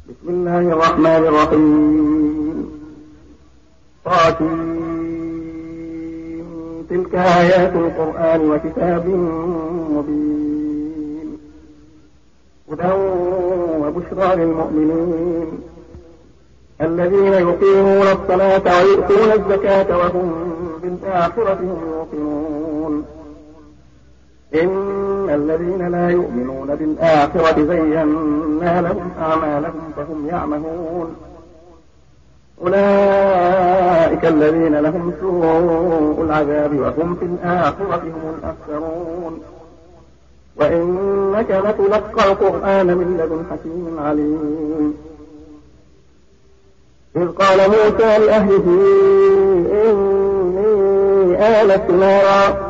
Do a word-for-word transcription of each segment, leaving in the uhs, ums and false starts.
بسم الله الرحمن الرحيم. طاسين. تلك آيات القرآن وكتاب مبين هدى وبشرى للمؤمنين الذين يقيمون الصلاة ويؤتون الزكاة وهم بالآخرة هم يوقنون. إن الذين لا يؤمنون بالآخرة زينا لهم أعمالهم فهم يعمهون. أولئك الذين لهم سوء العذاب وهم في الآخرة هم الأخسرون. وإنك لتلقى القرآن من لدن حكيم عليم. إذ قال موسى لأهله إني آنست نارا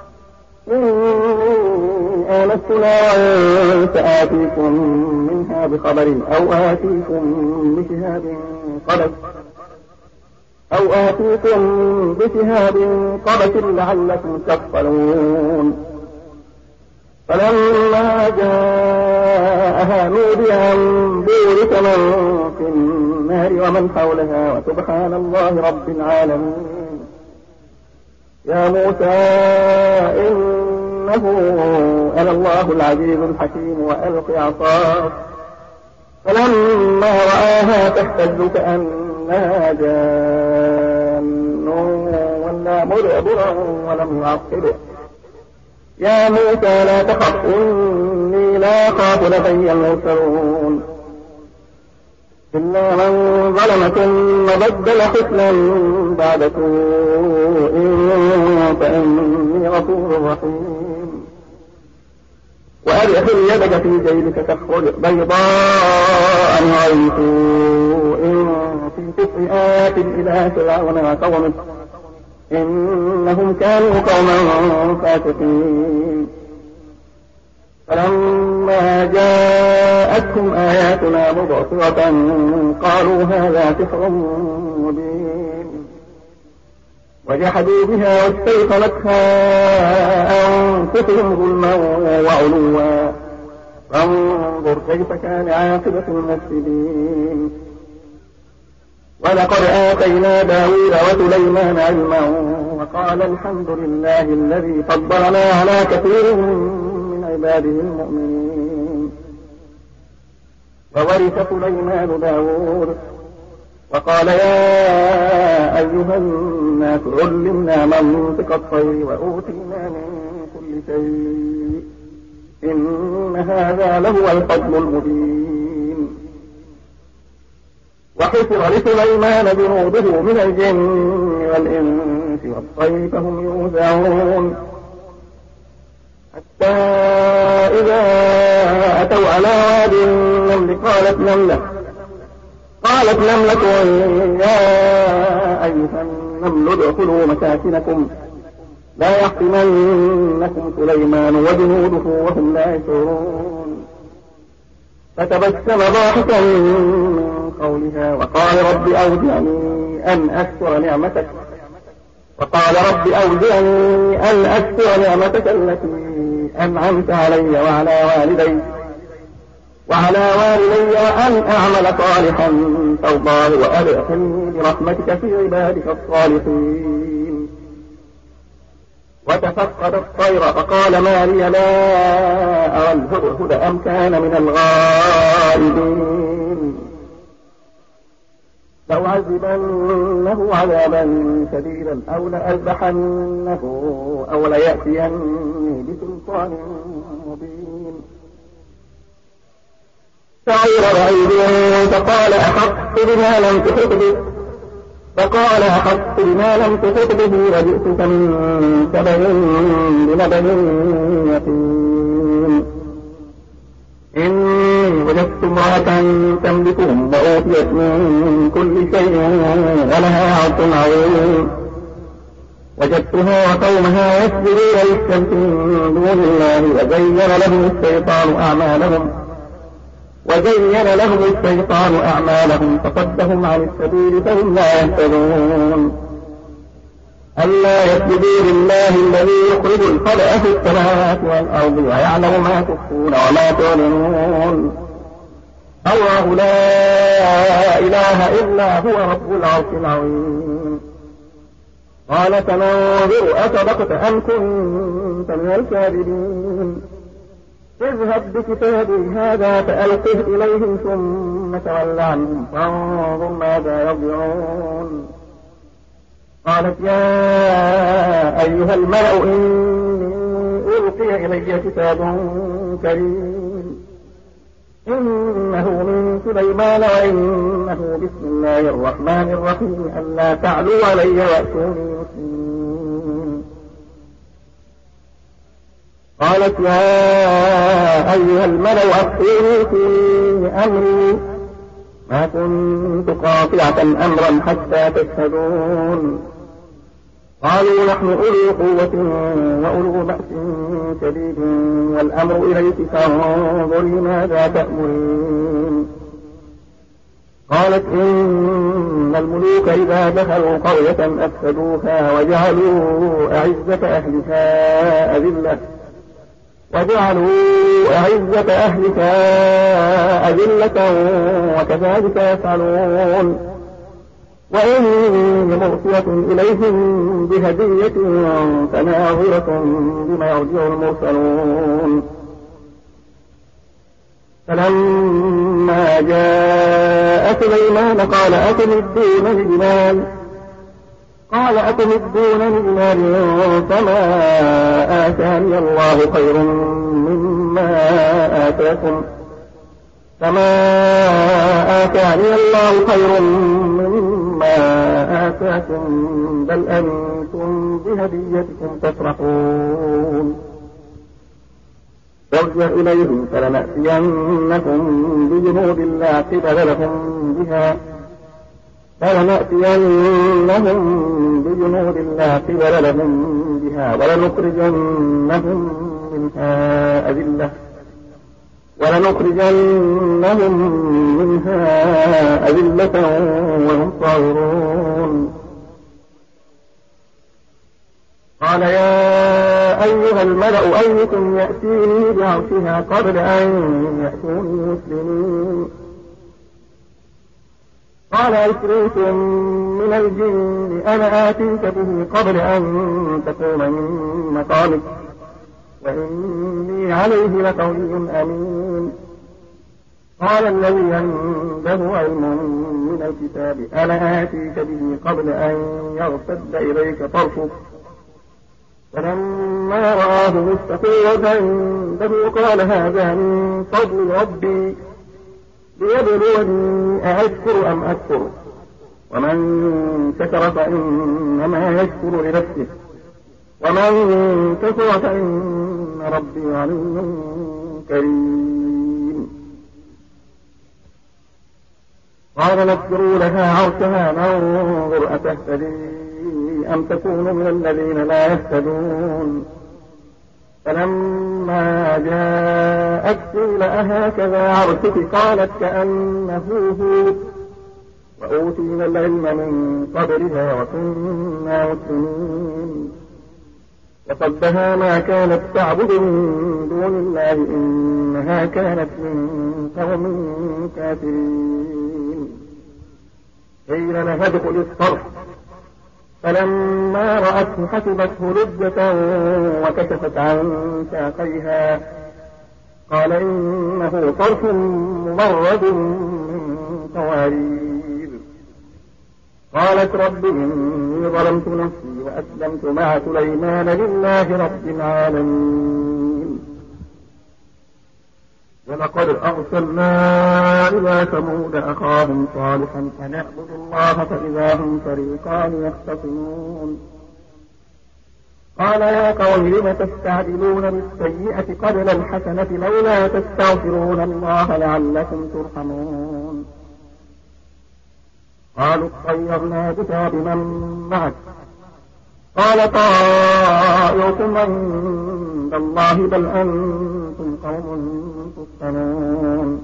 إني آنست نارا سآتيكم منها بخبر أو آتيكم بشهاب قبس أو آتيكم بشهاب قبس لعلكم تفطرون. فلما جاءها نودي أن بورك من في النار ومن حولها وسبحان الله رب العالمين. يا موسى إنه أنا الله العزيز الحكيم وألق عصاك. فلما رآها تهتز كأنها جان ولا مدبرا ولم يعقبه. يا موسى لا تخف إني لا أخاف لدي المرسلون. إلا من ظلم ثم بدل حسنا بعد سوء فإني غفور رحيم. وأدخل يدك في جيبك تخرج بيضاء من غير سوء في تسع آيات إلى فرعون وقومه إنهم كانوا قوما فاسقين. فلما جاءتهم آياتنا مبصرة قالوا هذا سحر مبين. وجحدوا بها واستيقنتها أنفسهم ظلما وعلوا فانظر كيف كان عاقبة المفسدين. ولقد آتينا داود وسليمان علما وقال الحمد لله الذي فضلنا على كثير من عباده المؤمنين. وورث سليمان داود وقال يا أيها الناس علمنا منطق الطير وأوتينا من كل شيء إن هذا لهو الفضل المبين. وحشر لسليمان جنوده من الجن والإنس والطير فهم يوزعون حتى إذا أتوا على واد النمل قالت نملة قالت نملة يا أيها النمل ادخلوا مساكنكم لا يحطمنكم سليمان وجنوده وهم لا يشعرون. فتبسم ضاحكا من قولها وقال رب أوزعني أن أشكر نعمتك وقال رب أوزعني أن أشكر نعمتك التي أنعمت علي وعلى والدي وعلى والدي وأن أعمل صالحا ترضاه وأدخلني برحمتك في عبادك الصالحين. وتفقد الطير فقال ما لي لا أرى الهدهد أم كان من الغائبين. لأعذبنه عذابا شديدا أو لأذبحنه أو ليأتيني بسلطان مبين. فعير بعيد فقال أحط بما لم تحط به فقال أحط بما لم تحط به وجئتك من سبأ بنبأ يقين. إني وجدت امرأة تملكهم وأوتيت من كل شيء ولها عرش عظيم. وجدتها وقومها يسجدون للشمس من دون الله وزين لهم الشيطان أعمالهم وزين لهم الشيطان أعمالهم فصدهم عن السبيل فهم لا يهتدون. ألا يسجدوا لله الذي يخرج الخلق في السماوات والأرض ويعلم ما تخفون وما تعلنون. الله لا إله إلا هو رب العرش العظيم. قال فننظر أصدقت أم كنت من الكاذبين. اذهب بكتابي هذا فألقه إليهم ثم تول عنهم فانظر ماذا يرجعون. قالت يا أيها الملأ إني ألقي إلي كتاب كريم إنه من سليمان وإنه بسم الله الرحمن الرحيم ألا تعلوا علي وأتوني مسلمين. قالت يا أيها الملأ أفتوني في أمري ما كنت قاطعة أمرا حتى تشهدون. قالوا نحن أولي قوة وأولو بأس شديد والأمر إليك فانظري ماذا تأمرين. قالت إن الملوك إذا دخلوا قرية أفسدوها وجعلوا أعزة أهلها أذلة وجعلوا أعزة أهلها أذلة وكذلك يفعلون. وإني مرسلة إليهم بهدية فناظرة بما يرجع المرسلون. فلما جاء سليمان قال أتمدونني بمال قال أتمدونني بمال فما آتاني الله خير مما آتاكم فما آتاني الله خير مما آتاكم بل أنتم بهديتكم تفرحون. ارجع إليهم فلنأتينكم بجنود لا قبل لهم بها فلنأتينهم بجنود لا قبل لهم بها ولنخرجنهم منها أذلة ولنخرجنهم منها أذلة وهم صاغرون. قال يا أيها الملأ أيكم يأتيني بعرشها قبل أن يأتوني مسلمين. قال عفريت من الجن أنا آتيك به قبل أن تقوم من مقامك وإني عليه لقوي أمين. قال الذي عنده علم من الكتاب أنا آتيك به قبل أن يرتد إليك طرفك فلما رآه مستقرا عنده قال هذا من فضل ربي ليبلوني أأشكر أم أكفر ومن شكر فإنما يشكر لنفسه ومن كفر فإن ربي عليم كريم. قال نذكروا لها عرشها ننظر أتهتدي أم تكون من الذين لا يهتدون. فلما جاءت قيل أهكذا عرشك قالت كأنه هو وأوتينا العلم من قبلها وكنا مسلمين. وصدها ما كانت تعبد من دون الله إنها كانت من قوم كافرين. قيل لها ادخل الصرح فلما رأته حسبته لجة وكشفت عن ساقيها قال إنه صرح ممرد من قوارير. قالت رب إني ظلمت نفسي وأسلمت مع سليمان لله رب العالمين. ولقد أرسلنا إلى ثمود أخاهم صالحا أن اعبدوا الله فإذا هم فريقان يختصمون. قال يا قوم لم تستعجلون بالسيئة قبل الحسنة لولا تستغفرون الله لعلكم ترحمون. قالوا اطيرنا بك وبمن معك قال طائركم عند الله بل أنتم قوم تفتنون.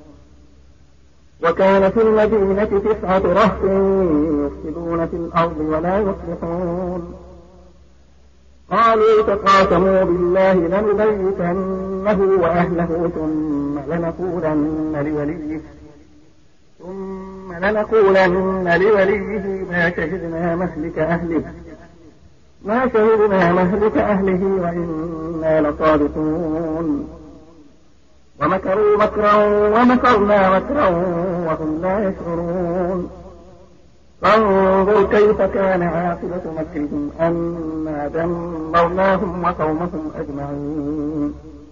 وكان في المدينة تسعة رهط يفسدون في الأرض ولا يصلحون. قالوا تقاسموا بالله لنبيتنه وأهله ثم لنقولن لوليه ثم لنقولن لوليه ما شهدنا مهلك أهله ما شهدنا مهلك أهله وإنا لصادقون ومكروا مكرا ومكرنا مكرا وهم لا يشعرون فانظر كيف كان عاقبة مكرهم أنا دمرناهم وقومهم أجمعين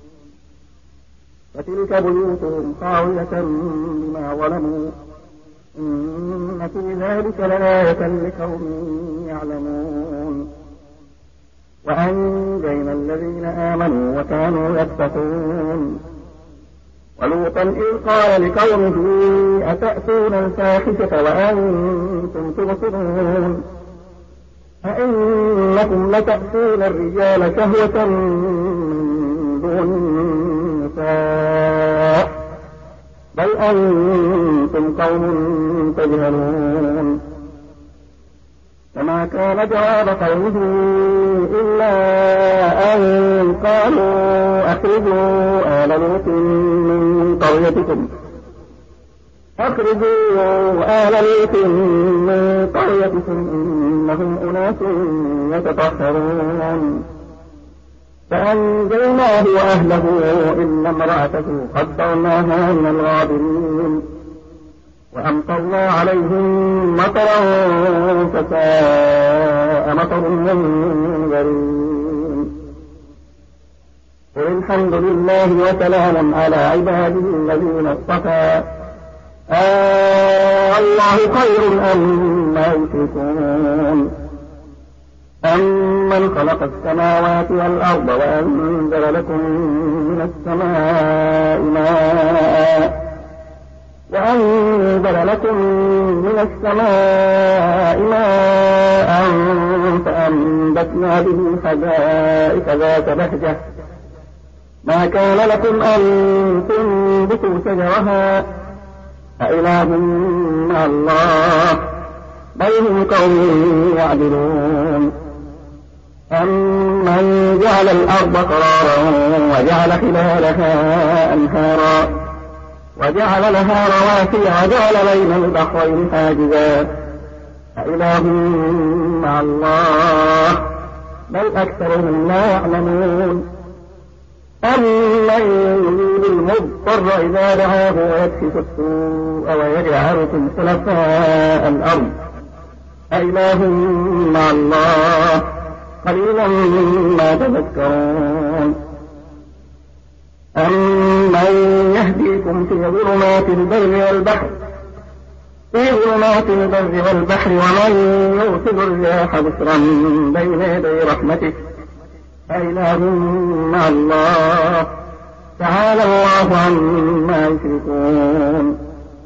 فتلك بيوتهم خاوية بما ظلموا إن في ذلك لآية لقوم يعلمون وأنجينا الذين آمنوا وكانوا يتقون ولوطا إذ قال لقومه أتأتون الفاحشة وأنتم تبصرون أئنكم لتأتون الرجال شهوة من دون النساء بل أنتم قوم تجهلون فما كان جواب قومه إلا أن قالوا أخرجوا آل لوط من قريتكم أخرجوا آل لوط من قريتكم إنهم أناس يتطهرون فأنجيناه وأهله إلا امرأته قدرناها من الغابرين وأمطرنا عليهم مطرا فساء مطر المنذرين قل الحمد لله وسلام على عباده الذين اصطفى آه الله خير أما يشركون أمن خلق السماوات والأرض وأنزل لكم من السماء ماء وأنزل لكم من السماء ماء فأنبتنا به حدائق ذات بهجة ما كان لكم أن تنبتوا شجرها أإله مع الله بل هم قوم يعدلون أمن جعل الأرض قرارا وجعل خلالها أنهارا وجعل لها رواسي وجعل بين البحرين حاجزا أإله مع الله بل أكثرهم لا يعلمون أمن يجيب المضطر إذا دعاه ويكشف السوء ويجعلكم خلفاء الأرض أإله مع الله قليلا ما تذكرون أمن يهديكم في ظلمات البر والبحر في ظلمات البر والبحر ومن يرسل الرياح بشرا بين يدي رحمته أإله مع الله تعالى الله عما يشركون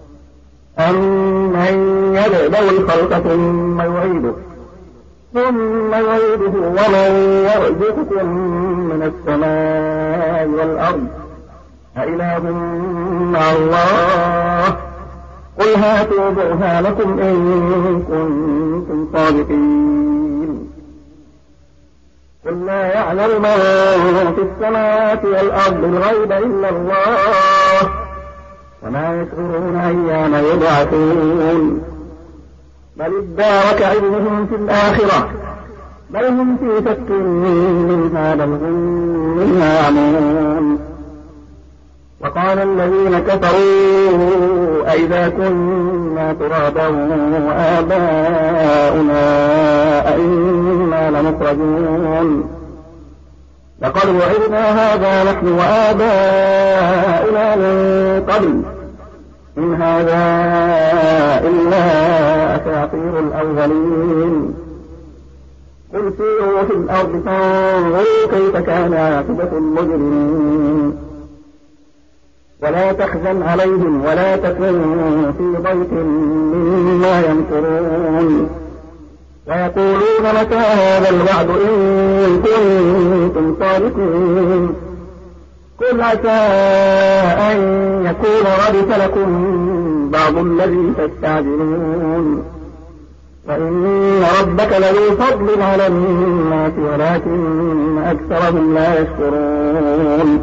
أمن يبدأ الخلق ثم يعيده ثم يعيده ومن يرزقكم من السماء والأرض أإله مع الله قل هاتوا برهانكم إن كنتم صادقين قل لا يعلم من في السماوات والأرض الغيب إلا الله وما يشعرون أيان يبعثون بل ادارك علمهم في الآخرة بل هم في شك منها بل هم منها يعمون وقال الذين كفروا أئذا كنا ترابا وآباؤنا أئنا لمخرجون لقد وعدنا هذا نحن وآباؤنا من قبل إن هذا إلا أساطير الأولين قل سيروا في الأرض فانظروا كيف كان عاقبة المجرمين ولا تحزن عليهم ولا تكن في ضيق مما يمكرون ويقولون متى هذا الوعد إن كنتم صادقين قل عسى أن يكون ردف لكم بعض الذي تستعجلون وإن ربك لذو فضل على الناس ولكن أكثرهم لا يشكرون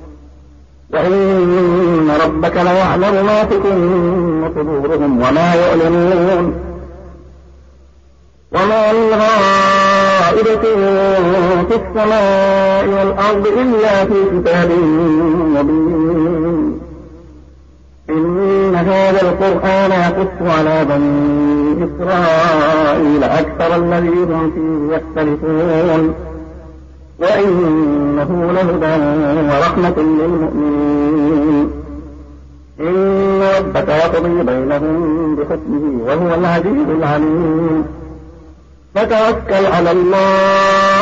وإن ربك ليعلم ما تكن صدورهم وما يعلنون وما من غائبة في السماء والأرض إلا في كتاب مبين إن هذا القرآن يقص على بني إسرائيل أكثر الذي هم فيه يختلفون وإنه لهدى ورحمة للمؤمنين إن ربك يقضي بينهم بحكمه وهو العزيز العليم فتوكل على الله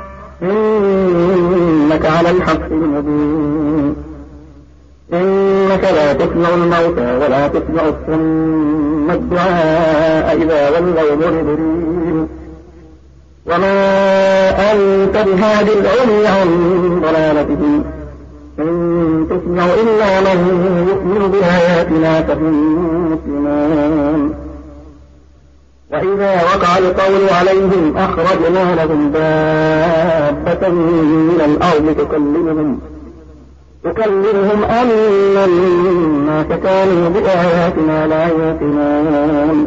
إنك على الحق المبين إنك لا تسمع الموتى ولا تسمع الصم الدعاء إذا ولوا مدبرين وما أنت بهاد العمي عن ضلالتهم إن تسمع إلا من يؤمن بآياتنا فهم مسلمون وإذا وقع القول عليهم أخرجنا لهم دابة من الأرض تكلمهم تكلمهم أن الناس كانوا بآياتنا لا يوقنون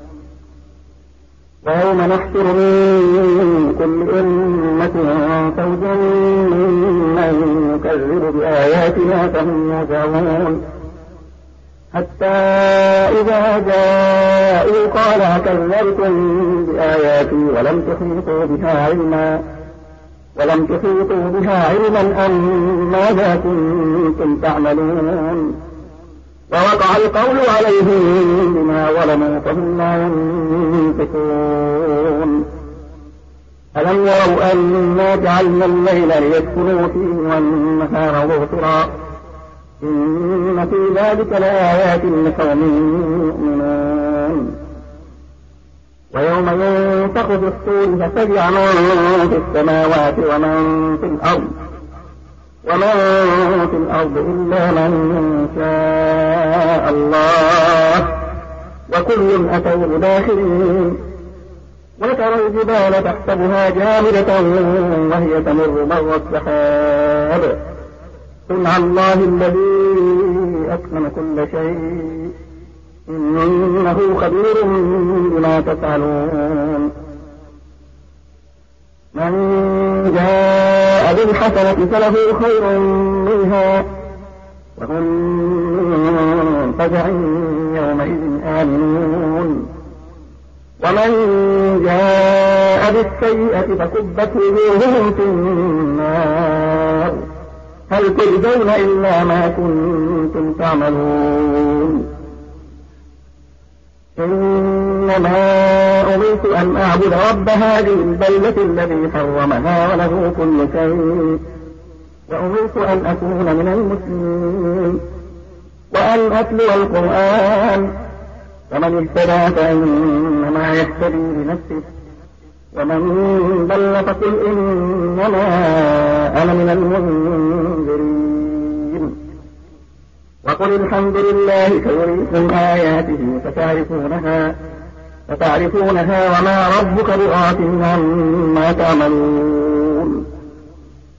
ويوم نحشر من كل أمة فوجا ممن يكذب بآياتنا فهم يوزعون حتى إذا جاءوا قال كذبتم بآياتي ولم تحيطوا بها علما ولم تحيطوا بها علما أم ماذا كنتم تعملون ووقع القول عليهم بما ظلموا فهم لا ينطقون ألم يروا أنا جعلنا الليل ليسكنوا فيه والنهار مبصرا إن في ذلك لآيات لقوم يؤمنون ويوم ينفخ في الصور ففزع من في السماوات ومن في الأرض ومن في الأرض إلا من شاء الله وكل أتوه داخلين وترى الجبال تحسبها جامدة وهي تمر مر السحاب صنع الله الذي أتقن كل شيء إنه خبير بما تفعلون من جاء بالحسنة فله خير منها وهم من فزع يومئذ آمنون ومن جاء بالسيئة فكبت وجوههم في النار هل تجزون إلا ما كنتم تعملون إنما أمرت أن أعبد رب هذه البلدة الذي حرمها وله كل شيء وأمرت أن أكون من المسلمين وأن أتلو القرآن فمن اهتدى فإنما يهتدي لنفسه ومن ضل فقل إنما أنا من المنذرين وقل الحمد لله سيريكم آياته فتعرفونها فتعرفونها وما ربك بغافل عما تعملون